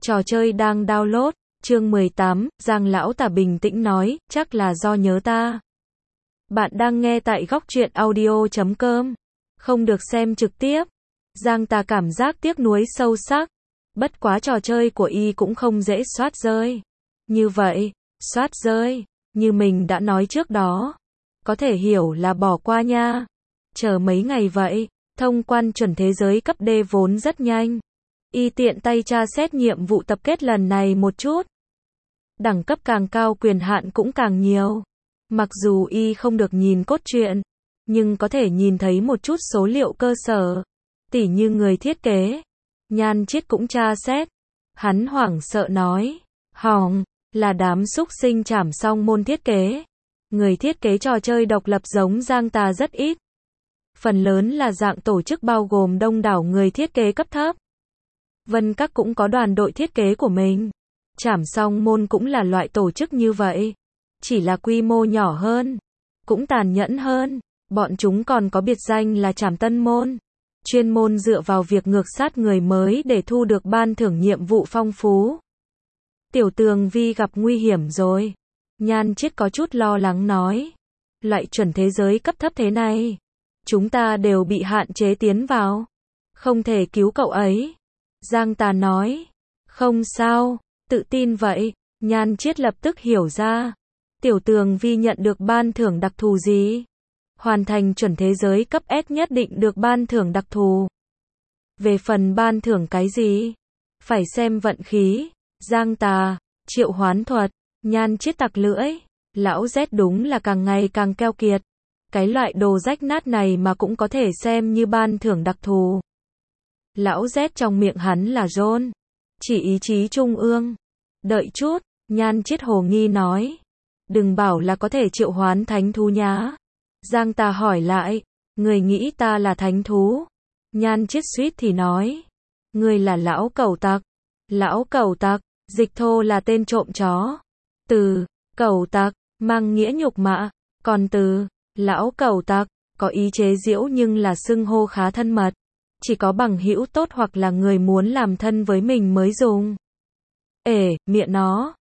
Trò chơi đang download, chương 18, Giang lão tả bình tĩnh nói, chắc là do nhớ ta. Bạn đang nghe tại góc truyện audio.com. Không được xem trực tiếp. Giang tà cảm giác tiếc nuối sâu sắc. Bất quá trò chơi của y cũng không dễ soát rơi. Như vậy, soát rơi, như mình đã nói trước đó. Có thể hiểu là bỏ qua nha. Chờ mấy ngày vậy, thông quan chuẩn thế giới cấp D vốn rất nhanh. Y tiện tay tra xét nhiệm vụ tập kết lần này một chút. Đẳng cấp càng cao quyền hạn cũng càng nhiều. Mặc dù y không được nhìn cốt truyện, nhưng có thể nhìn thấy một chút số liệu cơ sở. Tỉ như người thiết kế. Nhan Chiết cũng tra xét. Hắn hoảng sợ nói, hỏng, là đám xúc sinh trảm xong môn thiết kế. Người thiết kế trò chơi độc lập giống Giang tà rất ít. Phần lớn là dạng tổ chức bao gồm đông đảo người thiết kế cấp thấp. Vân Các cũng có đoàn đội thiết kế của mình. Trảm Song Môn cũng là loại tổ chức như vậy. Chỉ là quy mô nhỏ hơn. Cũng tàn nhẫn hơn. Bọn chúng còn có biệt danh là Trảm Tân Môn. Chuyên môn dựa vào việc ngược sát người mới để thu được ban thưởng nhiệm vụ phong phú. Tiểu Tường Vi gặp nguy hiểm rồi. Nhan Chiết có chút lo lắng nói. Loại chuẩn thế giới cấp thấp thế này. Chúng ta đều bị hạn chế tiến vào. Không thể cứu cậu ấy. Giang tà nói. Không sao, tự tin vậy. Nhan Chiết lập tức hiểu ra. Tiểu Tường Vi nhận được ban thưởng đặc thù gì? Hoàn thành chuẩn thế giới cấp S nhất định được ban thưởng đặc thù. Về phần ban thưởng cái gì? Phải xem vận khí. Giang tà, triệu hoán thuật. Nhan Chiết tặc lưỡi. Lão Z đúng là càng ngày càng keo kiệt. Cái loại đồ rách nát này mà cũng có thể xem như ban thưởng đặc thù. Lão Z trong miệng hắn là John. Chỉ ý chí trung ương. Đợi chút, Nhan Chiết hồ nghi nói. Đừng bảo là có thể triệu hoán thánh thú nhá. Giang tà hỏi lại. Người nghĩ ta là thánh thú? Nhan Chiết suýt thì nói. Người là lão cẩu tặc. Lão cẩu tặc, dịch thô là tên trộm chó. Từ cẩu tặc mang nghĩa nhục mạ. Còn từ lão cẩu tặc có ý chế giễu nhưng là xưng hô khá thân mật. Chỉ có bằng hữu tốt hoặc là người muốn làm thân với mình mới dùng. Miệng nó.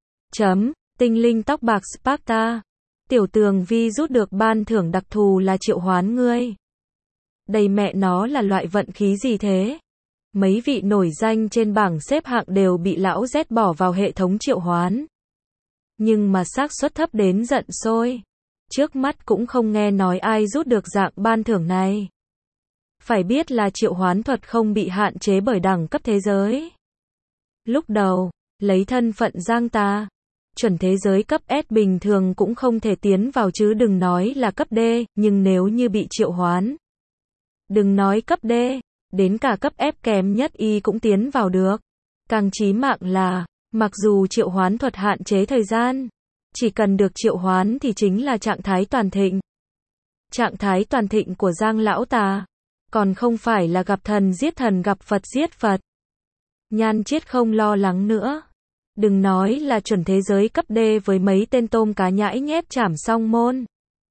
Tinh linh tóc bạc Sparta. Tiểu Tường Vi rút được ban thưởng đặc thù là triệu hoán ngươi. Đây mẹ nó là loại vận khí gì thế? Mấy vị nổi danh trên bảng xếp hạng đều bị lão Z bỏ vào hệ thống triệu hoán. Nhưng mà xác suất thấp đến giận sôi. Trước mắt cũng không nghe nói ai rút được dạng ban thưởng này. Phải biết là triệu hoán thuật không bị hạn chế bởi đẳng cấp thế giới. Lúc đầu, lấy thân phận Giang tà, chuẩn thế giới cấp S bình thường cũng không thể tiến vào chứ đừng nói là cấp D, nhưng nếu như bị triệu hoán. Đừng nói cấp D, đến cả cấp F kém nhất y cũng tiến vào được. Càng chí mạng là, mặc dù triệu hoán thuật hạn chế thời gian, chỉ cần được triệu hoán thì chính là trạng thái toàn thịnh. Trạng thái toàn thịnh của Giang lão tà, còn không phải là gặp thần gặp Phật giết Phật. Nhan Chiết không lo lắng nữa. Đừng nói là chuẩn thế giới cấp D với mấy tên tôm cá nhãi nhép Trảm Song Môn.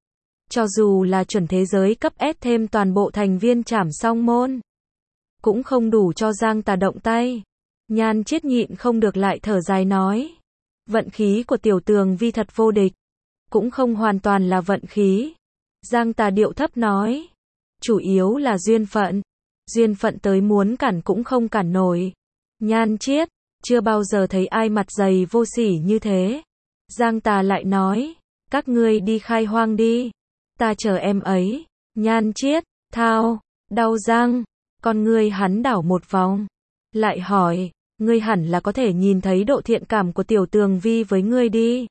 Cho dù là chuẩn thế giới cấp S thêm toàn bộ thành viên Trảm Song Môn, cũng không đủ cho Giang tà động tay. Nhan Chiết nhịn không được lại thở dài nói. Vận khí của Tiểu Tường Vi thật vô địch. Cũng không hoàn toàn là vận khí. Giang tà điệu thấp nói. Chủ yếu là duyên phận. Duyên phận tới muốn cản cũng không cản nổi. Nhan Chiết, chưa bao giờ thấy ai mặt dày vô sỉ như thế. Giang tà lại nói. Các ngươi đi khai hoang đi. Ta chờ em ấy. Nhan Chiết, thao, đau răng. Con ngươi hắn đảo một vòng. Lại hỏi. Ngươi hẳn là có thể nhìn thấy độ thiện cảm của Tiểu Tường Vi với ngươi đi.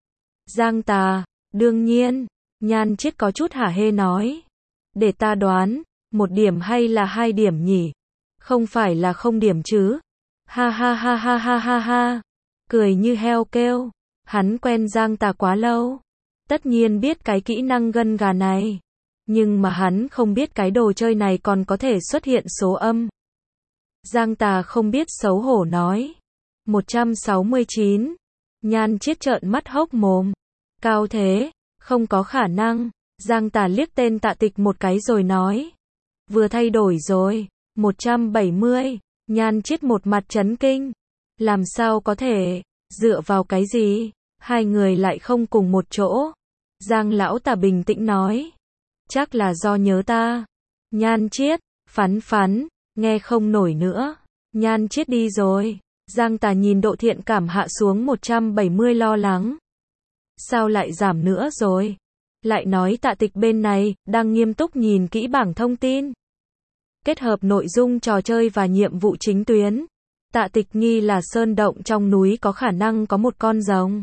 Giang tà, đương nhiên. Nhan Chiết có chút hả hê nói. Để ta đoán, 1 điểm hay là 2 điểm nhỉ? Không phải là 0 điểm chứ? Ha ha ha ha ha ha ha. Cười như heo kêu. Hắn quen Giang tà quá lâu. Tất nhiên biết cái kỹ năng gân gà này. Nhưng mà hắn không biết cái đồ chơi này còn có thể xuất hiện số âm. Giang tà không biết xấu hổ nói. 169. Nhan Chiết trợn mắt hốc mồm. Cao thế, không có khả năng. Giang tà liếc tên Tạ Tịch một cái rồi nói. Vừa thay đổi rồi. 170. Nhan Chiết một mặt chấn kinh. Làm sao có thể, dựa vào cái gì, hai người lại không cùng một chỗ. Giang lão tả bình tĩnh nói. Chắc là do nhớ ta. Nhan Chiết, phán phán, nghe không nổi nữa. Nhan Chiết đi rồi. Giang Tà nhìn độ thiện cảm hạ xuống 170 lo lắng. Sao lại giảm nữa rồi? Lại nói Tạ Tịch bên này, đang nghiêm túc nhìn kỹ bảng thông tin. Kết hợp nội dung trò chơi và nhiệm vụ chính tuyến. Tạ Tịch nghi là sơn động trong núi có khả năng có một con rồng.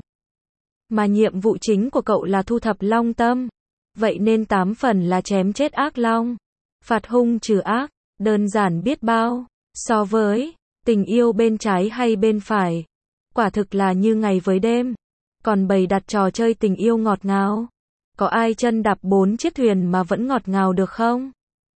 Mà nhiệm vụ chính của cậu là thu thập long tâm. Vậy nên 8 phần là chém chết ác long. Phạt hung trừ ác, đơn giản biết bao. So với tình yêu bên trái hay bên phải, quả thực là như ngày với đêm. Còn bày đặt trò chơi tình yêu ngọt ngào, có ai chân đạp 4 chiếc thuyền mà vẫn ngọt ngào được không?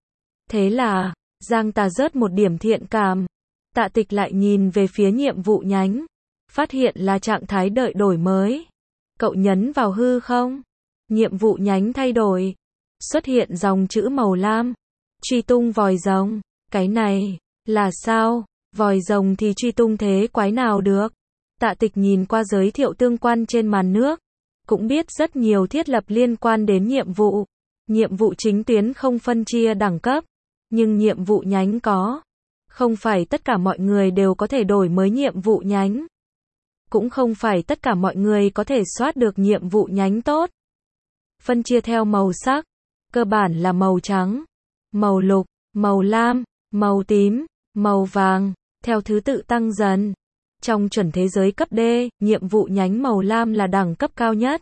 Thế là, Giang Tà rớt một điểm thiện cảm. Tạ Tịch lại nhìn về phía nhiệm vụ nhánh, phát hiện là trạng thái đợi đổi mới. Cậu nhấn vào hư không? Nhiệm vụ nhánh thay đổi. Xuất hiện dòng chữ màu lam. Truy tung vòi rồng. Cái này, là sao? Vòi rồng thì truy tung thế quái nào được? Tạ Tịch nhìn qua giới thiệu tương quan trên màn nước. Cũng biết rất nhiều thiết lập liên quan đến nhiệm vụ. Nhiệm vụ chính tuyến không phân chia đẳng cấp. Nhưng nhiệm vụ nhánh có. Không phải tất cả mọi người đều có thể đổi mới nhiệm vụ nhánh. Cũng không phải tất cả mọi người có thể soát được nhiệm vụ nhánh tốt. Phân chia theo màu sắc. Cơ bản là màu trắng, màu lục, màu lam, màu tím, màu vàng, theo thứ tự tăng dần. Trong chuẩn thế giới cấp D, nhiệm vụ nhánh màu lam là đẳng cấp cao nhất.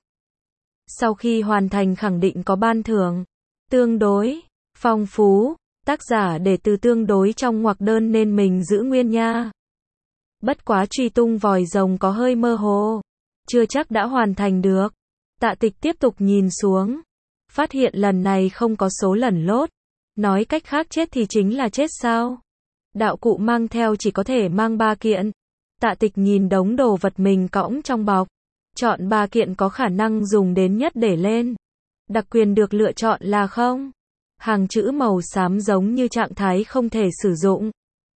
Sau khi hoàn thành khẳng định có ban thưởng. Tương đối, phong phú, tác giả để từ tương đối trong ngoặc đơn nên mình giữ nguyên nha. Bất quá truy tung vòi rồng có hơi mơ hồ. Chưa chắc đã hoàn thành được. Tạ Tịch tiếp tục nhìn xuống. Phát hiện lần này không có số lần lốt. Nói cách khác chết thì chính là chết sao? Đạo cụ mang theo chỉ có thể mang 3 kiện. Tạ Tịch nhìn đống đồ vật mình cõng trong bọc. Chọn 3 kiện có khả năng dùng đến nhất để lên. Đặc quyền được lựa chọn là không. Hàng chữ màu xám giống như trạng thái không thể sử dụng.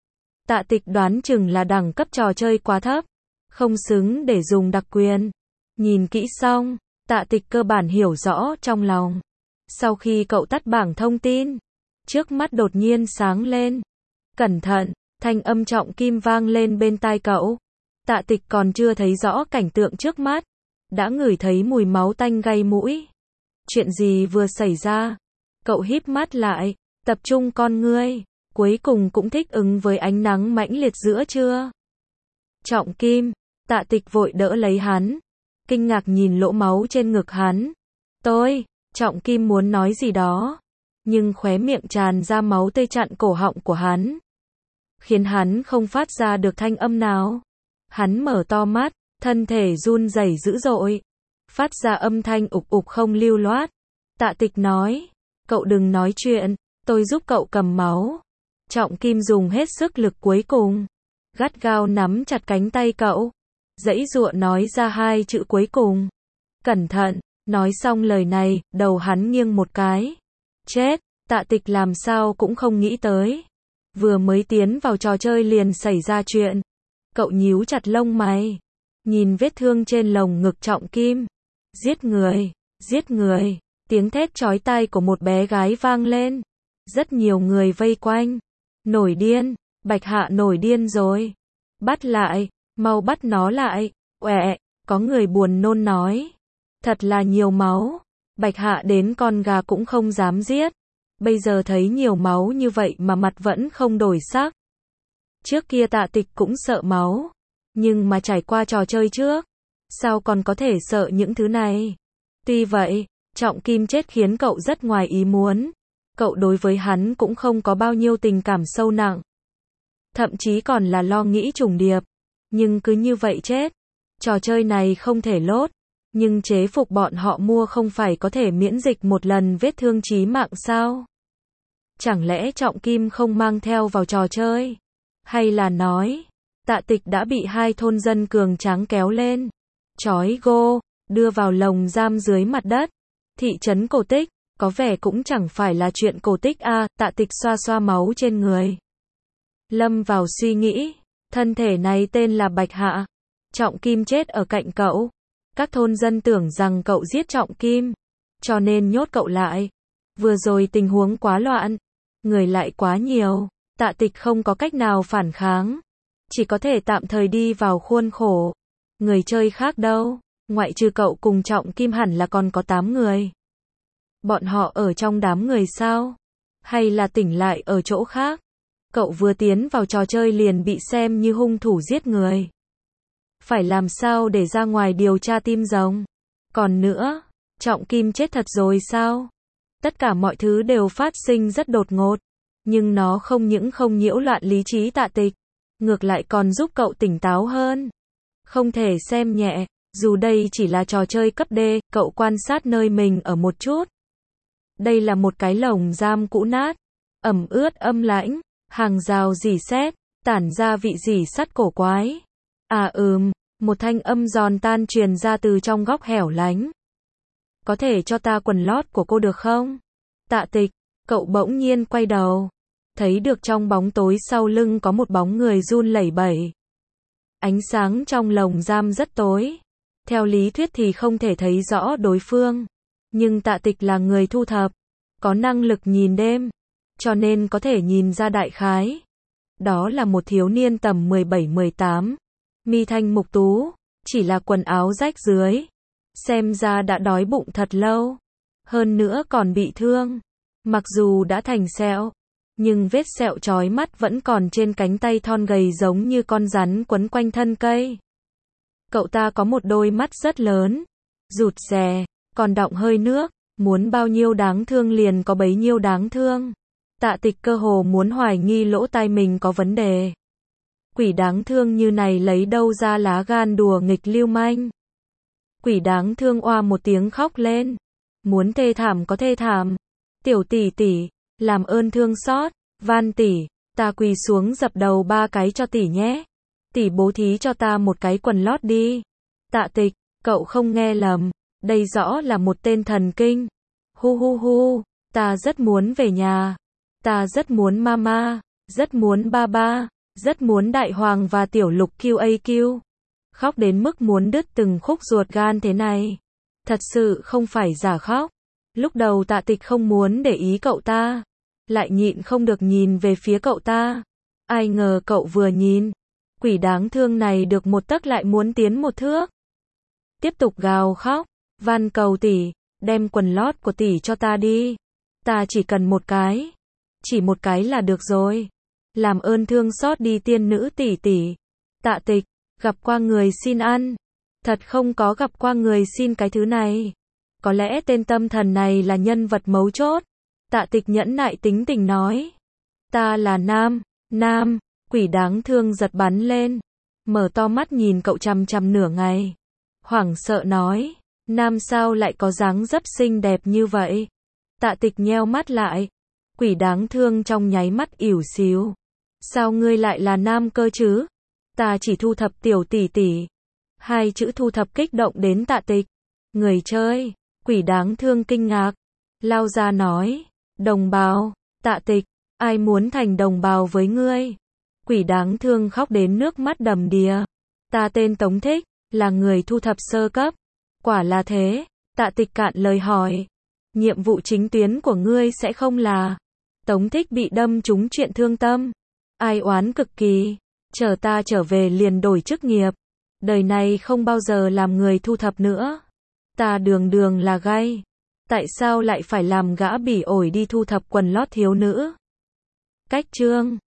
Tạ Tịch đoán chừng là đẳng cấp trò chơi quá thấp. Không xứng để dùng đặc quyền. Nhìn kỹ xong, Tạ Tịch cơ bản hiểu rõ trong lòng. Sau khi cậu tắt bảng thông tin, trước mắt đột nhiên sáng lên. Cẩn thận, thanh âm trọng kim vang lên bên tai cậu. Tạ Tịch còn chưa thấy rõ cảnh tượng trước mắt, đã ngửi thấy mùi máu tanh gây mũi. Chuyện gì vừa xảy ra? Cậu híp mắt lại, tập trung con ngươi, cuối cùng cũng thích ứng với ánh nắng mãnh liệt giữa trưa. Trọng kim, Tạ Tịch vội đỡ lấy hắn, kinh ngạc nhìn lỗ máu trên ngực hắn. Trọng kim muốn nói gì đó, nhưng khóe miệng tràn ra máu tươi chặn cổ họng của hắn, khiến hắn không phát ra được thanh âm nào. Hắn mở to mắt, thân thể run rẩy dữ dội, phát ra âm thanh ục ục không lưu loát. Tạ Tịch nói, cậu đừng nói chuyện, tôi giúp cậu cầm máu. Trọng kim dùng hết sức lực cuối cùng, gắt gao nắm chặt cánh tay cậu, giãy giụa nói ra 2 chữ cuối cùng. Cẩn thận. Nói xong lời này, đầu hắn nghiêng một cái. Chết, Tạ Tịch làm sao cũng không nghĩ tới. Vừa mới tiến vào trò chơi liền xảy ra chuyện. Cậu nhíu chặt lông mày, nhìn vết thương trên lồng ngực Trọng kim. Giết người, giết người, tiếng thét chói tai của một bé gái vang lên. Rất nhiều người vây quanh. Nổi điên, Bạch Hạ nổi điên rồi. Bắt lại, mau bắt nó lại. Uẹ, có người buồn nôn nói. Thật là nhiều máu. Bạch Hạ đến con gà cũng không dám giết. Bây giờ thấy nhiều máu như vậy mà mặt vẫn không đổi sắc. Trước kia Tạ Tịch cũng sợ máu. Nhưng mà trải qua trò chơi trước, sao còn có thể sợ những thứ này. Tuy vậy, Trọng kim chết khiến cậu rất ngoài ý muốn. Cậu đối với hắn cũng không có bao nhiêu tình cảm sâu nặng. Thậm chí còn là lo nghĩ trùng điệp. Nhưng cứ như vậy chết. Trò chơi này không thể lốt. Nhưng chế phục bọn họ mua không phải có thể miễn dịch một lần vết thương chí mạng sao? Chẳng lẽ Trọng kim không mang theo vào trò chơi? Hay là nói, Tạ Tịch đã bị 2 thôn dân cường tráng kéo lên, trói gô, đưa vào lồng giam dưới mặt đất. Thị trấn cổ tích, có vẻ cũng chẳng phải là chuyện cổ tích a. Tạ Tịch xoa xoa máu trên người, lâm vào suy nghĩ. Thân thể này tên là Bạch Hạ. Trọng Kim chết ở cạnh cậu. Các thôn dân tưởng rằng cậu giết Trọng Kim, cho nên nhốt cậu lại. Vừa rồi tình huống quá loạn, người lại quá nhiều, Tạ Tịch không có cách nào phản kháng, chỉ có thể tạm thời đi vào khuôn khổ. Người chơi khác đâu? Ngoại trừ cậu cùng Trọng Kim hẳn là còn có 8 người. Bọn họ ở trong đám người sao? Hay là tỉnh lại ở chỗ khác? Cậu vừa tiến vào trò chơi liền bị xem như hung thủ giết người. Phải làm sao để ra ngoài điều tra tim rồng? Còn nữa, Trọng Kim chết thật rồi sao? Tất cả mọi thứ đều phát sinh rất đột ngột, nhưng nó không những không nhiễu loạn lý trí Tạ Tịch, ngược lại còn giúp cậu tỉnh táo hơn. Không thể xem nhẹ, dù đây chỉ là trò chơi cấp D, cậu quan sát nơi mình ở một chút. Đây là một cái lồng giam cũ nát, ẩm ướt âm lãnh, hàng rào rỉ sét, tản ra vị rỉ sắt cổ quái. Một thanh âm giòn tan truyền ra từ trong góc hẻo lánh. Có thể cho ta quần lót của cô được không? Tạ Tịch, cậu bỗng nhiên quay đầu, thấy được trong bóng tối sau lưng có một bóng người run lẩy bẩy. Ánh sáng trong lồng giam rất tối, theo lý thuyết thì không thể thấy rõ đối phương, nhưng Tạ Tịch là người thu thập, có năng lực nhìn đêm, cho nên có thể nhìn ra đại khái. Đó là một thiếu niên tầm 17-18, mi thanh mục tú, chỉ là quần áo rách rưới, xem ra đã đói bụng thật lâu, hơn nữa còn bị thương. Mặc dù đã thành sẹo, nhưng vết sẹo chói mắt vẫn còn trên cánh tay thon gầy giống như con rắn quấn quanh thân cây. Cậu ta có một đôi mắt rất lớn, rụt rè, còn đọng hơi nước, muốn bao nhiêu đáng thương liền có bấy nhiêu đáng thương. Tạ Tịch cơ hồ muốn hoài nghi lỗ tai mình có vấn đề. Quỷ đáng thương như này lấy đâu ra lá gan đùa nghịch lưu manh. Quỷ đáng thương oa một tiếng khóc lên. Muốn thê thảm có thê thảm. Tiểu tỷ tỷ, làm ơn thương xót, van tỷ, ta quỳ xuống dập đầu 3 cái cho tỷ nhé. Tỷ bố thí cho ta một cái quần lót đi. Tạ Tịch, cậu không nghe lầm, đây rõ là một tên thần kinh. Hu hu hu, ta rất muốn về nhà. Ta rất muốn mama, rất muốn baba, rất muốn đại hoàng và tiểu lục QAQ. Khóc đến mức muốn đứt từng khúc ruột gan thế này. Thật sự không phải giả khóc. Lúc đầu Tạ Tịch không muốn để ý cậu ta, lại nhịn không được nhìn về phía cậu ta. Ai ngờ cậu vừa nhìn, quỷ đáng thương này được một tấc lại muốn tiến một thước. Tiếp tục gào khóc, van cầu tỷ, đem quần lót của tỷ cho ta đi. Ta chỉ cần một cái. Chỉ một cái là được rồi. Làm ơn thương xót đi tiên nữ tỷ tỷ. Tạ Tịch, gặp qua người xin ăn. Thật không có gặp qua người xin cái thứ này. Có lẽ tên tâm thần này là nhân vật mấu chốt. Tạ Tịch nhẫn nại tính tình nói. Ta là Nam, quỷ đáng thương giật bắn lên. Mở to mắt nhìn cậu chằm chằm nửa ngày. Hoảng sợ nói. Nam sao lại có dáng dấp xinh đẹp như vậy? Tạ Tịch nheo mắt lại. Quỷ đáng thương trong nháy mắt ỉu xìu. Sao ngươi lại là nam cơ chứ? Ta chỉ thu thập tiểu tỷ tỷ. 2 chữ thu thập kích động đến Tạ Tịch. Người chơi, quỷ đáng thương kinh ngạc. Lao ra nói, đồng bào. Tạ Tịch, ai muốn thành đồng bào với ngươi? Quỷ đáng thương khóc đến nước mắt đầm đìa. Ta tên Tống Thích, là người thu thập sơ cấp. Quả là thế. Tạ Tịch cạn lời hỏi. Nhiệm vụ chính tuyến của ngươi sẽ không là Tống Thích bị đâm trúng chuyện thương tâm. Ai oán cực kỳ. Chờ ta trở về liền đổi chức nghiệp. Đời này không bao giờ làm người thu thập nữa. Ta đường là gay. Tại sao lại phải làm gã bỉ ổi đi thu thập quần lót thiếu nữ? Cách chương